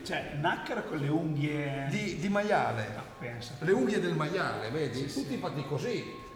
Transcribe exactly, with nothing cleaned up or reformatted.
Cioè, Naccaro con le unghie di, di maiale, pensa. le unghie del maiale, vedi? Sì, Tutti sì. fatti così.